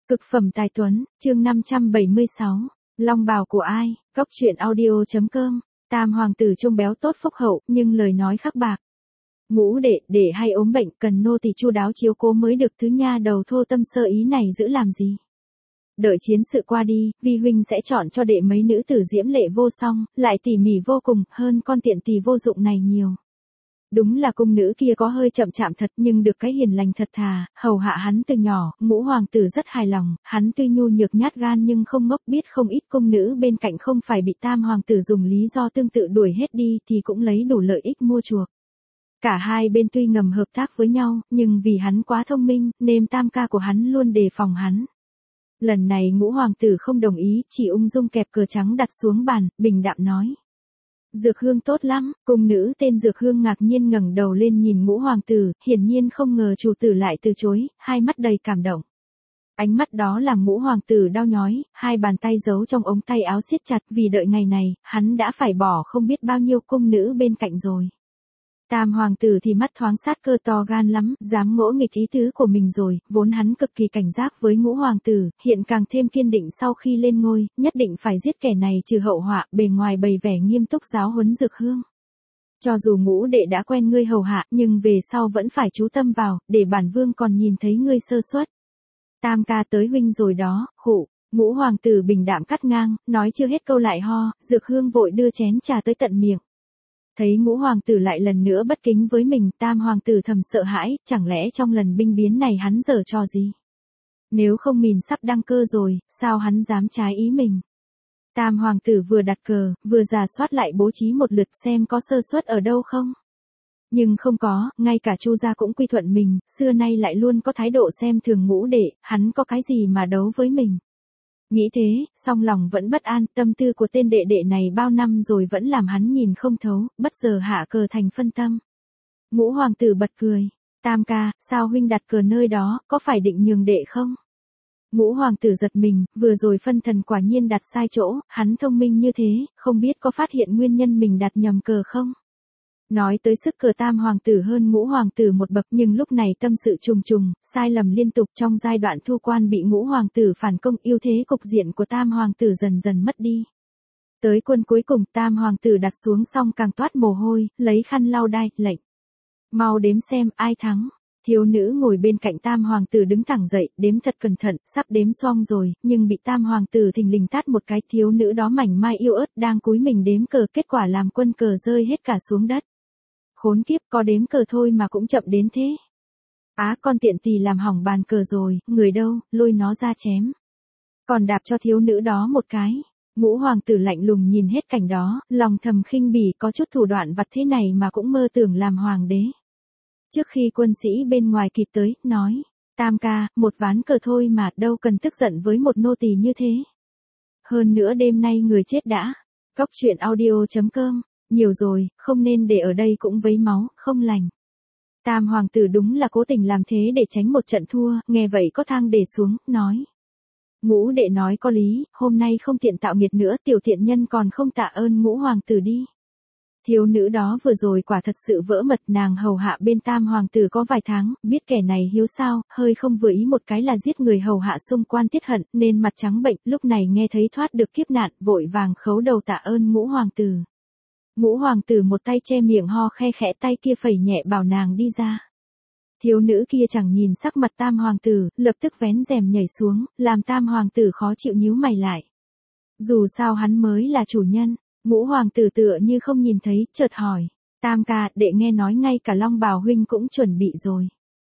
Cực phẩm tài tuấn, chương 576. Long bào của ai? Cóc truyện audio.com. Tam hoàng tử trông béo tốt phúc hậu, nhưng lời nói khắc bạc. Ngũ đệ hay ốm bệnh, cần nô tỳ chu đáo chiếu cố mới được, thứ nha đầu thô tâm sơ ý này giữ làm gì? Đợi chiến sự qua đi, vi huynh sẽ chọn cho đệ mấy nữ tử diễm lệ vô song, lại tỉ mỉ vô cùng, hơn con tiện tỳ vô dụng này nhiều. Đúng là cung nữ kia có hơi chậm chạm thật, nhưng được cái hiền lành thật thà, hầu hạ hắn từ nhỏ, Ngũ hoàng tử rất hài lòng, hắn tuy nhu nhược nhát gan nhưng không ngốc, biết không ít cung nữ bên cạnh không phải bị Tam hoàng tử dùng lý do tương tự đuổi hết đi thì cũng lấy đủ lợi ích mua chuộc. Cả hai bên tuy ngầm hợp tác với nhau, nhưng vì hắn quá thông minh, nên tam ca của hắn luôn đề phòng hắn. Lần này Ngũ hoàng tử không đồng ý, chỉ ung dung kẹp cờ trắng đặt xuống bàn, bình đạm nói. Dược hương tốt lắm, cung nữ tên Dược hương ngạc nhiên ngẩng đầu lên nhìn Ngũ hoàng tử, hiển nhiên không ngờ chủ tử lại từ chối, hai mắt đầy cảm động. Ánh mắt đó làm Ngũ hoàng tử đau nhói, hai bàn tay giấu trong ống tay áo siết chặt, vì đợi ngày này, hắn đã phải bỏ không biết bao nhiêu cung nữ bên cạnh rồi. Tam hoàng tử thì mắt thoáng sát cơ to gan lắm, dám ngỗ nghịch ý tứ của mình rồi, vốn hắn cực kỳ cảnh giác với Ngũ hoàng tử, hiện càng thêm kiên định sau khi lên ngôi, nhất định phải giết kẻ này trừ hậu họa, bề ngoài bày vẻ nghiêm túc giáo huấn Dược hương. Cho dù Ngũ đệ đã quen ngươi hầu hạ, nhưng về sau vẫn phải chú tâm vào, để bản vương còn nhìn thấy ngươi sơ suất. Tam ca tới huynh rồi đó, khụ. Ngũ hoàng tử bình đạm cắt ngang, nói chưa hết câu lại ho, Dược hương vội đưa chén trà tới tận miệng. Thấy Ngũ hoàng tử lại lần nữa bất kính với mình, Tam hoàng tử thầm sợ hãi, chẳng lẽ trong lần binh biến này hắn giở trò gì? Nếu không mình sắp đăng cơ rồi, sao hắn dám trái ý mình? Tam hoàng tử vừa đặt cờ, vừa rà soát lại bố trí một lượt xem có sơ suất ở đâu không. Nhưng không có, ngay cả Chu gia cũng quy thuận mình, xưa nay lại luôn có thái độ xem thường Ngũ đệ, hắn có cái gì mà đấu với mình. Nghĩ thế, song lòng vẫn bất an, tâm tư của tên đệ đệ này bao năm rồi vẫn làm hắn nhìn không thấu, bất giờ hạ cờ thành phân tâm. Ngũ hoàng tử bật cười. Tam ca, sao huynh đặt cờ nơi đó, có phải định nhường đệ không? Ngũ hoàng tử giật mình, vừa rồi phân thần quả nhiên đặt sai chỗ, hắn thông minh như thế, không biết có phát hiện nguyên nhân mình đặt nhầm cờ không? Nói tới sức cờ Tam hoàng tử hơn Ngũ hoàng tử một bậc, nhưng lúc này tâm sự trùng trùng, sai lầm liên tục, trong giai đoạn thu quan bị Ngũ hoàng tử phản công, ưu thế cục diện của Tam hoàng tử dần dần mất đi. Tới quân cuối cùng, Tam hoàng tử đặt xuống xong càng toát mồ hôi, lấy khăn lau đai, lệnh. Mau đếm xem ai thắng. Thiếu nữ ngồi bên cạnh Tam hoàng tử đứng thẳng dậy, đếm thật cẩn thận, sắp đếm xong rồi, nhưng bị Tam hoàng tử thình lình tát một cái, thiếu nữ đó mảnh mai yêu ớt đang cúi mình đếm cờ, kết quả làm quân cờ rơi hết cả xuống đất. Khốn kiếp, có đếm cờ thôi mà cũng chậm đến thế. Á, con tiện tỳ làm hỏng bàn cờ rồi, người đâu, lôi nó ra chém. Còn đạp cho thiếu nữ đó một cái. Ngũ hoàng tử lạnh lùng nhìn hết cảnh đó, lòng thầm khinh bỉ, có chút thủ đoạn vặt thế này mà cũng mơ tưởng làm hoàng đế. Trước khi quân sĩ bên ngoài kịp tới, nói, Tam ca, một ván cờ thôi mà, đâu cần tức giận với một nô tỳ như thế. Hơn nữa đêm nay người chết đã. Cóc truyện audio.com. Nhiều rồi, không nên để ở đây cũng vấy máu, không lành. Tam hoàng tử đúng là cố tình làm thế để tránh một trận thua, nghe vậy có thang để xuống, nói. Ngũ đệ nói có lý, hôm nay không tiện tạo nghiệt nữa, tiểu thiện nhân còn không tạ ơn Ngũ hoàng tử đi. Thiếu nữ đó vừa rồi quả thật sự vỡ mật, nàng hầu hạ bên Tam hoàng tử có vài tháng, biết kẻ này hiếu sao, hơi không vừa ý một cái là giết người hầu hạ xung quan tiết hận, nên mặt trắng bệnh, lúc này nghe thấy thoát được kiếp nạn, vội vàng khấu đầu tạ ơn Ngũ hoàng tử. Ngũ hoàng tử một tay che miệng ho khe khẽ, tay kia phẩy nhẹ bảo nàng đi ra. Thiếu nữ kia chẳng nhìn sắc mặt Tam hoàng tử, lập tức vén rèm nhảy xuống, làm Tam hoàng tử khó chịu nhíu mày lại. Dù sao hắn mới là chủ nhân. Ngũ hoàng tử tựa như không nhìn thấy, chợt hỏi. Tam ca, đệ nghe nói ngay cả Long bào huynh cũng chuẩn bị rồi.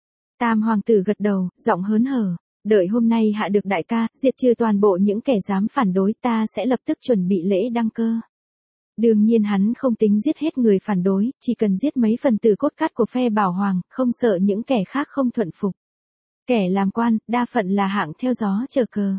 Tam hoàng tử gật đầu, giọng hớn hở. Đợi hôm nay hạ được đại ca, diệt trừ toàn bộ những kẻ dám phản đối, ta sẽ lập tức chuẩn bị lễ đăng cơ. Đương nhiên hắn không tính giết hết người phản đối, chỉ cần giết mấy phần tử cốt cát của phe bảo hoàng, không sợ những kẻ khác không thuận phục. Kẻ làm quan, đa phận là hạng theo gió chờ cờ.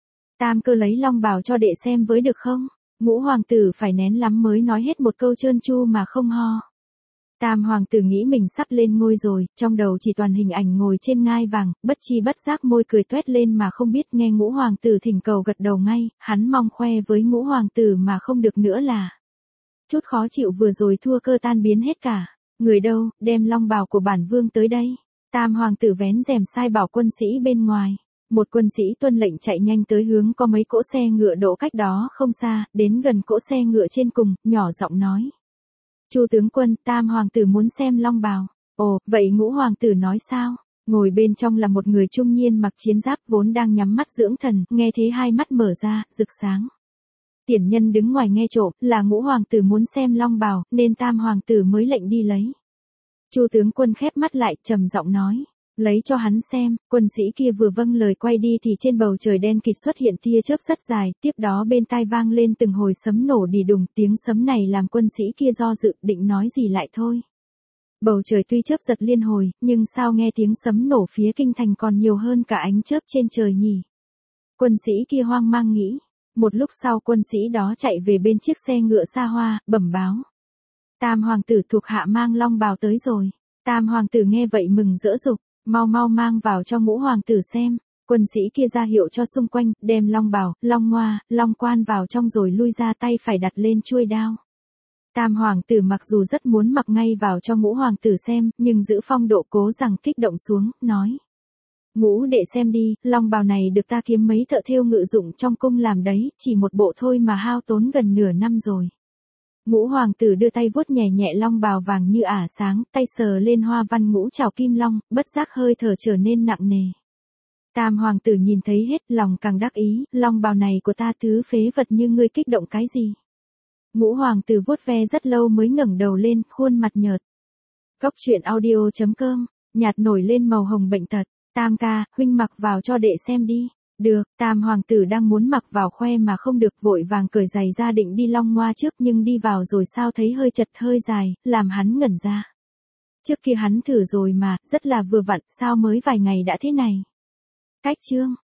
Tam cơ lấy long bào cho đệ xem với được không? Ngũ hoàng tử phải nén lắm mới nói hết một câu trơn tru mà không ho. Tam hoàng tử nghĩ mình sắp lên ngôi rồi, trong đầu chỉ toàn hình ảnh ngồi trên ngai vàng, bất chi bất giác môi cười toét lên mà không biết, nghe Ngũ hoàng tử thỉnh cầu gật đầu ngay, hắn mong khoe với Ngũ hoàng tử mà không được nữa là. Chút khó chịu vừa rồi thua cơ tan biến hết cả. Người đâu, đem long bào của bản vương tới đây. Tam hoàng tử vén rèm sai bảo quân sĩ bên ngoài. Một quân sĩ tuân lệnh chạy nhanh tới hướng có mấy cỗ xe ngựa đỗ cách đó không xa, đến gần cỗ xe ngựa trên cùng, nhỏ giọng nói. Chu tướng quân, Tam hoàng tử muốn xem long bào. Ồ, vậy Ngũ hoàng tử nói sao? Ngồi bên trong là một người trung niên mặc chiến giáp vốn đang nhắm mắt dưỡng thần, nghe thế hai mắt mở ra, rực sáng. Tiền nhân đứng ngoài nghe trộm, là Ngũ hoàng tử muốn xem long bào, nên Tam hoàng tử mới lệnh đi lấy. Chu tướng quân khép mắt lại, trầm giọng nói. Lấy cho hắn xem, quân sĩ kia vừa vâng lời quay đi thì trên bầu trời đen kịt xuất hiện tia chớp rất dài, tiếp đó bên tai vang lên từng hồi sấm nổ đì đùng, tiếng sấm này làm quân sĩ kia do dự, định nói gì lại thôi. Bầu trời tuy chớp giật liên hồi, nhưng sao nghe tiếng sấm nổ phía kinh thành còn nhiều hơn cả ánh chớp trên trời nhỉ? Quân sĩ kia hoang mang nghĩ. Một lúc sau quân sĩ đó chạy về bên chiếc xe ngựa xa hoa, bẩm báo. Tam hoàng tử thuộc hạ mang long bào tới rồi. Tam hoàng tử nghe vậy mừng rỡ dục. Mau mau mang vào cho Ngũ hoàng tử xem. Quân sĩ kia ra hiệu cho xung quanh, đem long bào, long ngoa, long quan vào trong rồi lui ra, tay phải đặt lên chuôi đao. Tam hoàng tử mặc dù rất muốn mặc ngay vào cho Ngũ hoàng tử xem, nhưng giữ phong độ cố rằng kích động xuống, nói. Ngũ đệ xem đi, long bào này được ta kiếm mấy thợ thêu ngự dụng trong cung làm đấy, chỉ một bộ thôi mà hao tốn gần nửa năm rồi. Ngũ hoàng tử đưa tay vuốt nhẹ nhẹ long bào vàng như ả sáng, tay sờ lên hoa văn ngũ trảo kim long, bất giác hơi thở trở nên nặng nề. Tam hoàng tử nhìn thấy hết, lòng càng đắc ý, long bào này của ta thứ phế vật như ngươi kích động cái gì? Ngũ hoàng tử vuốt ve rất lâu mới ngẩng đầu lên, khuôn mặt nhợt. Cốc truyện audio.com, nhạt nổi lên màu hồng bệnh tật. Tam ca, huynh mặc vào cho đệ xem đi. Được, Tam hoàng tử đang muốn mặc vào khoe mà không được, vội vàng cởi giày ra định đi long ngoa trước, nhưng đi vào rồi sao thấy hơi chật hơi dài, làm hắn ngẩn ra. Trước kia hắn thử rồi mà, rất là vừa vặn, sao mới vài ngày đã thế này. Cách chương.